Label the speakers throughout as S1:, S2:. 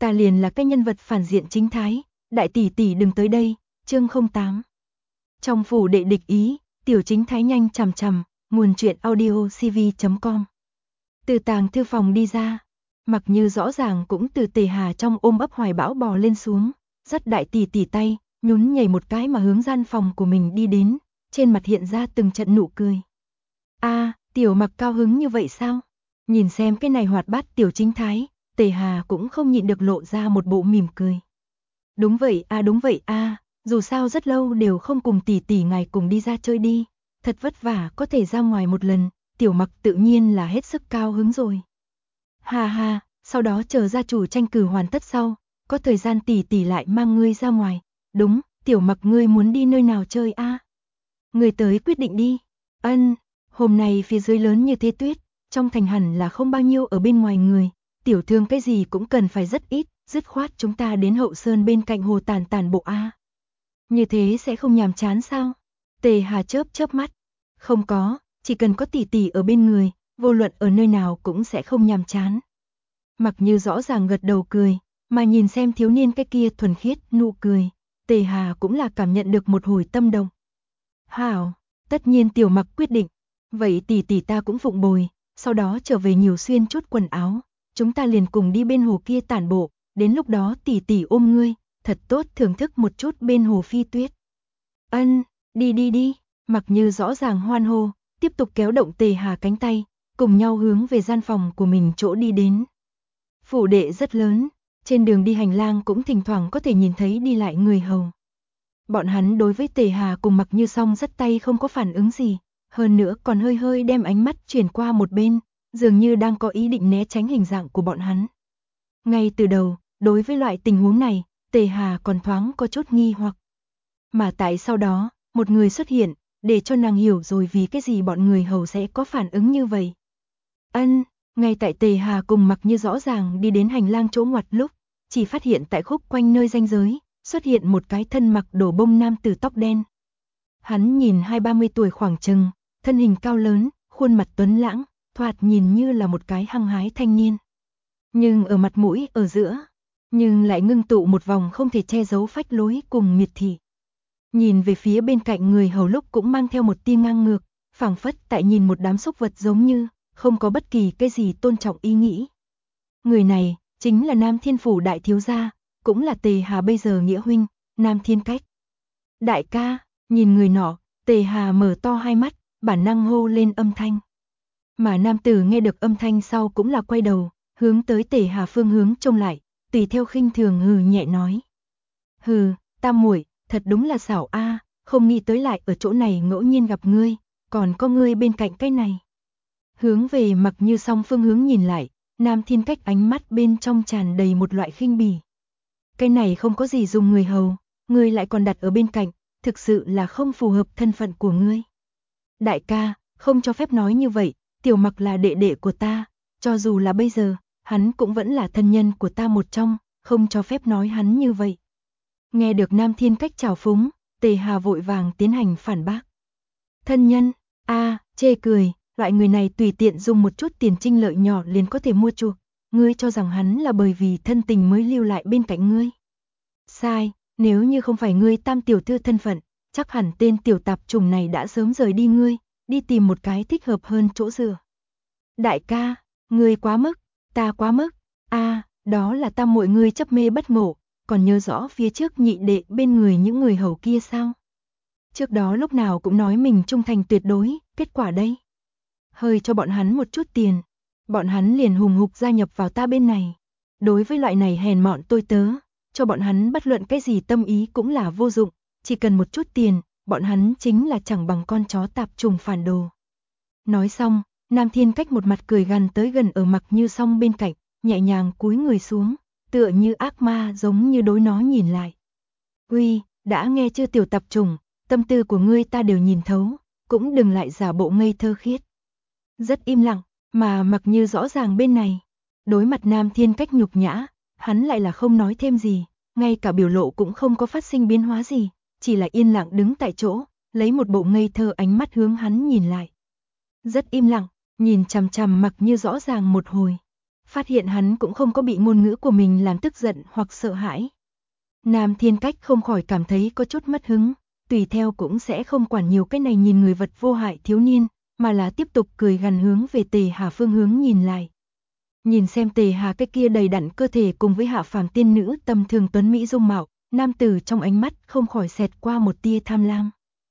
S1: Ta liền là cái nhân vật phản diện chính thái, đại tỷ tỷ đừng tới đây, chương 08. Trong phủ đệ địch ý, tiểu chính thái nhanh chằm chằm, nguồn truyện audio cv.com. Từ tàng thư phòng đi ra, Mặc Như rõ ràng cũng từ Tề Hà trong ôm ấp hoài bão bò lên xuống, dắt đại tỷ tỷ tay, nhún nhảy một cái mà hướng gian phòng của mình đi đến, trên mặt hiện ra từng trận nụ cười. A, tiểu Mặc cao hứng như vậy sao? Nhìn xem cái này hoạt bát tiểu chính thái, Tề Hà cũng không nhịn được lộ ra một bộ mỉm cười. Đúng vậy a, dù sao rất lâu đều không cùng tỷ tỷ ngài cùng đi ra chơi đi, thật vất vả có thể ra ngoài một lần, tiểu Mặc tự nhiên là hết sức cao hứng rồi. Ha ha, sau đó chờ gia chủ tranh cử hoàn tất sau, có thời gian tỷ tỷ lại mang ngươi ra ngoài. Đúng, tiểu Mặc ngươi muốn đi nơi nào chơi a? Ngươi tới quyết định đi. Ân, hôm nay phía dưới lớn như thế tuyết, trong thành hẳn là không bao nhiêu ở bên ngoài người, tiểu thương cái gì cũng cần phải rất ít, dứt khoát chúng ta đến hậu sơn bên cạnh hồ tản tản bộ a. Như thế sẽ không nhàm chán sao? Tề Hà chớp chớp mắt. Không có, chỉ cần có tỷ tỷ ở bên người, vô luận ở nơi nào cũng sẽ không nhàm chán. Mặc Như rõ ràng gật đầu cười, mà nhìn xem thiếu niên cái kia thuần khiết nụ cười, Tề Hà cũng là cảm nhận được một hồi tâm động. Hảo, tất nhiên tiểu Mặc quyết định, vậy tỷ tỷ ta cũng phụng bồi, sau đó trở về nhiều xuyên chút quần áo, chúng ta liền cùng đi bên hồ kia tản bộ, đến lúc đó tỷ tỷ ôm ngươi, thật tốt thưởng thức một chút bên hồ phi tuyết. Ân, đi, Mặc Như rõ ràng hoan hô, tiếp tục kéo động Tề Hà cánh tay, cùng nhau hướng về gian phòng của mình chỗ đi đến. Phủ đệ rất lớn, trên đường đi hành lang cũng thỉnh thoảng có thể nhìn thấy đi lại người hầu. Bọn hắn đối với Tề Hà cùng Mặc Như song dắt tay không có phản ứng gì, hơn nữa còn hơi hơi đem ánh mắt chuyển qua một bên, dường như đang có ý định né tránh hình dạng của bọn hắn. Ngay từ đầu, đối với loại tình huống này, Tề Hà còn thoáng có chút nghi hoặc. Mà tại sau đó, một người xuất hiện, để cho nàng hiểu rồi vì cái gì bọn người hầu sẽ có phản ứng như vậy. Ân, ngay tại Tề Hà cùng Mặc Như rõ ràng đi đến hành lang chỗ ngoặt lúc, chỉ phát hiện tại khúc quanh nơi ranh giới, xuất hiện một cái thân mặc đồ bông nam tử tóc đen. Hắn nhìn 20-30 tuổi khoảng chừng, thân hình cao lớn, khuôn mặt tuấn lãng, thoạt nhìn như là một cái hăng hái thanh niên. Nhưng ở mặt mũi ở giữa, nhưng lại ngưng tụ một vòng không thể che giấu phách lối cùng miệt thị. Nhìn về phía bên cạnh người hầu lúc cũng mang theo một tia ngang ngược, phảng phất tại nhìn một đám súc vật giống như, không có bất kỳ cái gì tôn trọng ý nghĩ. Người này, chính là Nam Thiên Phủ đại thiếu gia, cũng là Tề Hà bây giờ nghĩa huynh, Nam Thiên Cách. Đại ca, nhìn người nọ, Tề Hà mở to hai mắt, bản năng hô lên âm thanh. Mà nam tử nghe được âm thanh sau cũng là quay đầu, hướng tới Tề Hà phương hướng trông lại, tùy theo khinh thường hừ nhẹ nói. Hừ, tam muội, thật đúng là xảo a, không nghĩ tới lại ở chỗ này ngẫu nhiên gặp ngươi, còn có ngươi bên cạnh cái này. Hướng về Mặc Như song phương hướng nhìn lại, Nam Thiên Cách ánh mắt bên trong tràn đầy một loại khinh bỉ. Cái này không có gì dùng người hầu, ngươi lại còn đặt ở bên cạnh, thực sự là không phù hợp thân phận của ngươi. Đại ca, không cho phép nói như vậy, tiểu Mặc là đệ đệ của ta, cho dù là bây giờ, hắn cũng vẫn là thân nhân của ta một trong, không cho phép nói hắn như vậy. Nghe được Nam Thiên Cách chào phúng, Tề Hà vội vàng tiến hành phản bác. Thân nhân, chê cười, loại người này tùy tiện dùng một chút tiền trinh lợi nhỏ liền có thể mua chuộc, ngươi cho rằng hắn là bởi vì thân tình mới lưu lại bên cạnh ngươi. Sai, nếu như không phải ngươi tam tiểu thư thân phận, chắc hẳn tên tiểu tạp trùng này đã sớm rời đi ngươi, đi tìm một cái thích hợp hơn chỗ dựa. Đại ca, ngươi quá mức, ta quá mức, đó là tam muội ngươi chấp mê bất ngộ, còn nhớ rõ phía trước nhị đệ bên người những người hầu kia sao? Trước đó lúc nào cũng nói mình trung thành tuyệt đối, kết quả đây. Hơi cho bọn hắn một chút tiền, bọn hắn liền hùng hục gia nhập vào ta bên này. Đối với loại này hèn mọn tôi tớ, cho bọn hắn bất luận cái gì tâm ý cũng là vô dụng, chỉ cần một chút tiền, bọn hắn chính là chẳng bằng con chó tạp trùng phản đồ. Nói xong, Nam Thiên Cách một mặt cười gằn tới gần ở Mặc Như song bên cạnh, nhẹ nhàng cúi người xuống, tựa như ác ma giống như đối nó nhìn lại. Uy, đã nghe chưa tiểu tạp trùng, tâm tư của ngươi ta đều nhìn thấu, cũng đừng lại giả bộ ngây thơ khiết. Rất im lặng, mà Mặc Như rõ ràng bên này, đối mặt Nam Thiên Cách nhục nhã, hắn lại là không nói thêm gì, ngay cả biểu lộ cũng không có phát sinh biến hóa gì, chỉ là yên lặng đứng tại chỗ, lấy một bộ ngây thơ ánh mắt hướng hắn nhìn lại. Rất im lặng, nhìn chằm chằm Mặc Như rõ ràng một hồi. phát hiện hắn cũng không có bị ngôn ngữ của mình làm tức giận hoặc sợ hãi. Nam Thiên Cách không khỏi cảm thấy có chút mất hứng, tùy theo cũng sẽ không quản nhiều cái này nhìn người vật vô hại thiếu niên, mà là tiếp tục cười gằn hướng về Tề Hà phương hướng nhìn lại. Nhìn xem Tề Hà cái kia đầy đặn cơ thể cùng với hạ phàm tiên nữ tầm thường tuấn mỹ dung mạo, nam tử trong ánh mắt không khỏi xẹt qua một tia tham lam.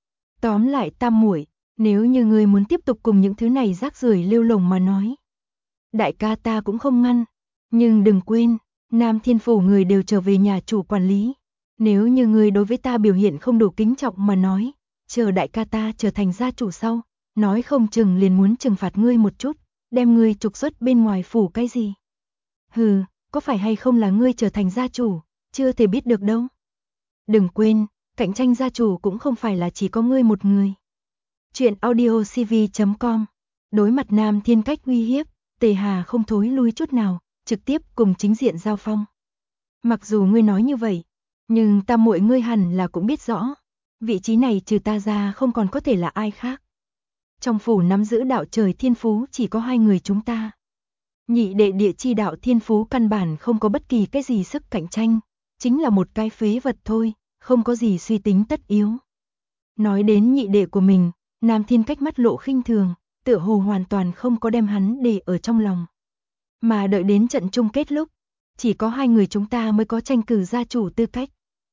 S1: Tóm lại Tam muội, nếu như ngươi muốn tiếp tục cùng những thứ này rác rưởi lêu lổng mà nói, đại ca ta cũng không ngăn, nhưng đừng quên, Nam Thiên phủ người đều trở về nhà chủ quản lý. Nếu như ngươi đối với ta biểu hiện không đủ kính trọng mà nói, chờ đại ca ta trở thành gia chủ sau, nói không chừng liền muốn trừng phạt ngươi một chút, đem ngươi trục xuất bên ngoài phủ cái gì. Hừ, có phải hay không là ngươi trở thành gia chủ, chưa thể biết được đâu. Đừng quên, cạnh tranh gia chủ cũng không phải là chỉ có ngươi một người. Chuyện audiocv.com. Đối mặt Nam Thiên Cách uy hiếp, Tề Hà không thối lui chút nào, trực tiếp cùng chính diện giao phong. Mặc dù ngươi nói như vậy, nhưng Tam muội ngươi hẳn là cũng biết rõ, vị trí này trừ ta ra không còn có thể là ai khác. Trong phủ nắm giữ đạo trời thiên phú chỉ có 2 người chúng ta. Nhị đệ địa chi đạo thiên phú căn bản không có bất kỳ cái gì sức cạnh tranh, chính là một cái phế vật thôi, không có gì suy tính tất yếu. Nói đến nhị đệ của mình, Nam Thiên Cách mắt lộ khinh thường, tựa hồ hoàn toàn không có đem hắn để ở trong lòng. Mà đợi đến trận chung kết lúc, chỉ có 2 người chúng ta mới có tranh cử gia chủ tư cách.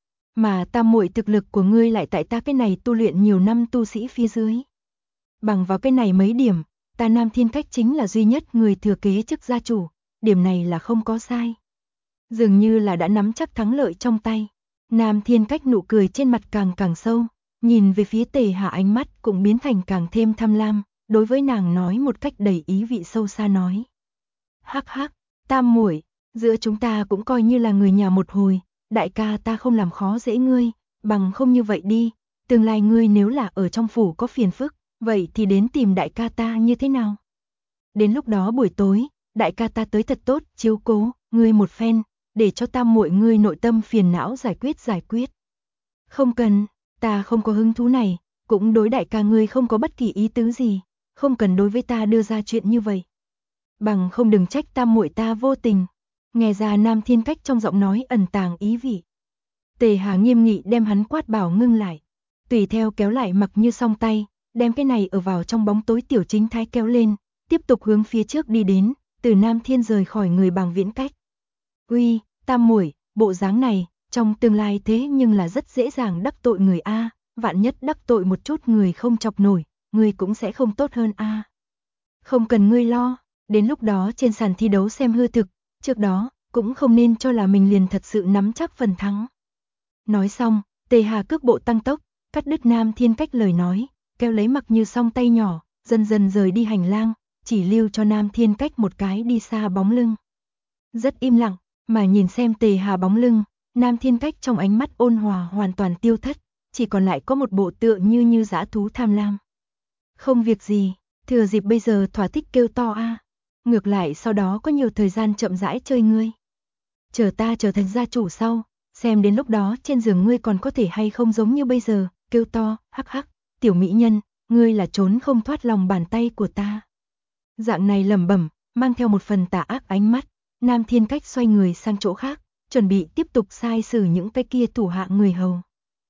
S1: Mà Tam muội thực lực của ngươi lại tại ta cái này tu luyện nhiều năm tu sĩ phía dưới. Bằng vào cái này mấy điểm, ta Nam Thiên Cách chính là duy nhất người thừa kế chức gia chủ, điểm này là không có sai. Dường như là đã nắm chắc thắng lợi trong tay, Nam Thiên Cách nụ cười trên mặt càng sâu, nhìn về phía Tề Hà ánh mắt cũng biến thành càng thêm tham lam, đối với nàng nói một cách đầy ý vị sâu xa nói. Hắc hắc, Tam muội, giữa chúng ta cũng coi như là người nhà một hồi, đại ca ta không làm khó dễ ngươi, bằng không như vậy đi, tương lai ngươi nếu là ở trong phủ có phiền phức, vậy thì đến tìm đại ca ta như thế nào? Đến lúc đó buổi tối, đại ca ta tới thật tốt, chiếu cố ngươi một phen, để cho Tam muội ngươi nội tâm phiền não giải quyết. Không cần, ta không có hứng thú này, cũng đối đại ca ngươi không có bất kỳ ý tứ gì, không cần đối với ta đưa ra chuyện như vậy. Bằng không đừng trách Tam muội ta vô tình. Nghe ra Nam Thiên Cách trong giọng nói ẩn tàng ý vị. Tề Hà nghiêm nghị đem hắn quát bảo ngưng lại, tùy theo kéo lại Mặc Như Song tay, đem cái này ở vào trong bóng tối tiểu chính thái kéo lên, tiếp tục hướng phía trước đi đến, từ Nam Thiên rời khỏi người bằng viễn cách. Uy, Tam muội, bộ dáng này, trong tương lai thế nhưng là rất dễ dàng đắc tội người a, vạn nhất đắc tội một chút người không chọc nổi, người cũng sẽ không tốt hơn a. Không cần ngươi lo, đến lúc đó trên sàn thi đấu xem hư thực, trước đó cũng không nên cho là mình liền thật sự nắm chắc phần thắng. Nói xong, Tề Hà cước bộ tăng tốc, cắt đứt Nam Thiên Cách lời nói, kéo lấy Mặc Như Song tay nhỏ, dần dần rời đi hành lang, chỉ lưu cho Nam Thiên Cách một cái đi xa bóng lưng. Rất im lặng, mà nhìn xem Tề Hà bóng lưng, Nam Thiên Cách trong ánh mắt ôn hòa hoàn toàn tiêu thất, chỉ còn lại có một bộ tựa như dã thú tham lam. Không việc gì, thừa dịp bây giờ thỏa thích kêu to a. Ngược lại sau đó có nhiều thời gian chậm rãi chơi ngươi. Chờ ta trở thành gia chủ sau, xem đến lúc đó trên giường ngươi còn có thể hay không giống như bây giờ, kêu to, hắc hắc, tiểu mỹ nhân, ngươi là trốn không thoát lòng bàn tay của ta. Dạng này lẩm bẩm, mang theo một phần tà ác ánh mắt, Nam Thiên Cách xoay người sang chỗ khác, chuẩn bị tiếp tục sai xử những cái kia thủ hạ người hầu.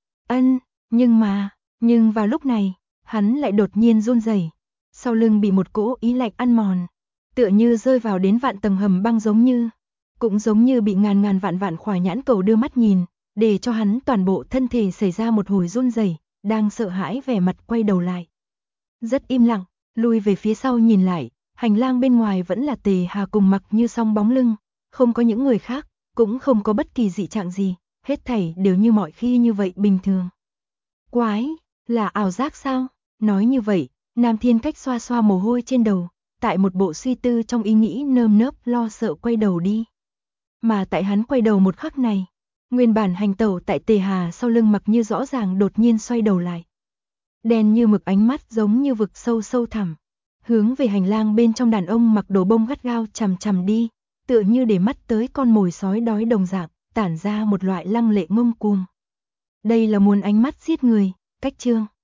S1: Nhưng vào lúc này, hắn lại đột nhiên run rẩy, sau lưng bị một cỗ ý lạnh ăn mòn, tựa như rơi vào đến vạn tầng hầm băng cũng giống như bị ngàn vạn khỏa nhãn cầu đưa mắt nhìn, để cho hắn toàn bộ thân thể xảy ra một hồi run rẩy, đang sợ hãi vẻ mặt quay đầu lại. Rất im lặng, lui về phía sau nhìn lại, hành lang bên ngoài vẫn là Tề Hà cùng Mặc Như Song bóng lưng, không có những người khác, cũng không có bất kỳ dị trạng gì, hết thảy đều như mọi khi như vậy bình thường. Quái, là ảo giác sao? Nói như vậy, Nam Thiên Cách xoa xoa mồ hôi trên đầu, tại một bộ suy tư trong ý nghĩ nơm nớp lo sợ quay đầu đi. Mà tại hắn quay đầu một khắc này, nguyên bản hành tẩu tại Tề Hà sau lưng Mặc Như rõ ràng đột nhiên xoay đầu lại. Đen như mực ánh mắt giống như vực sâu sâu thẳm, hướng về hành lang bên trong đàn ông mặc đồ bông gắt gao chằm đi, tựa như để mắt tới con mồi sói đói đồng dạng, tản ra một loại lăng lệ ngông cuồng. Đây là muốn ánh mắt giết người, cách chương.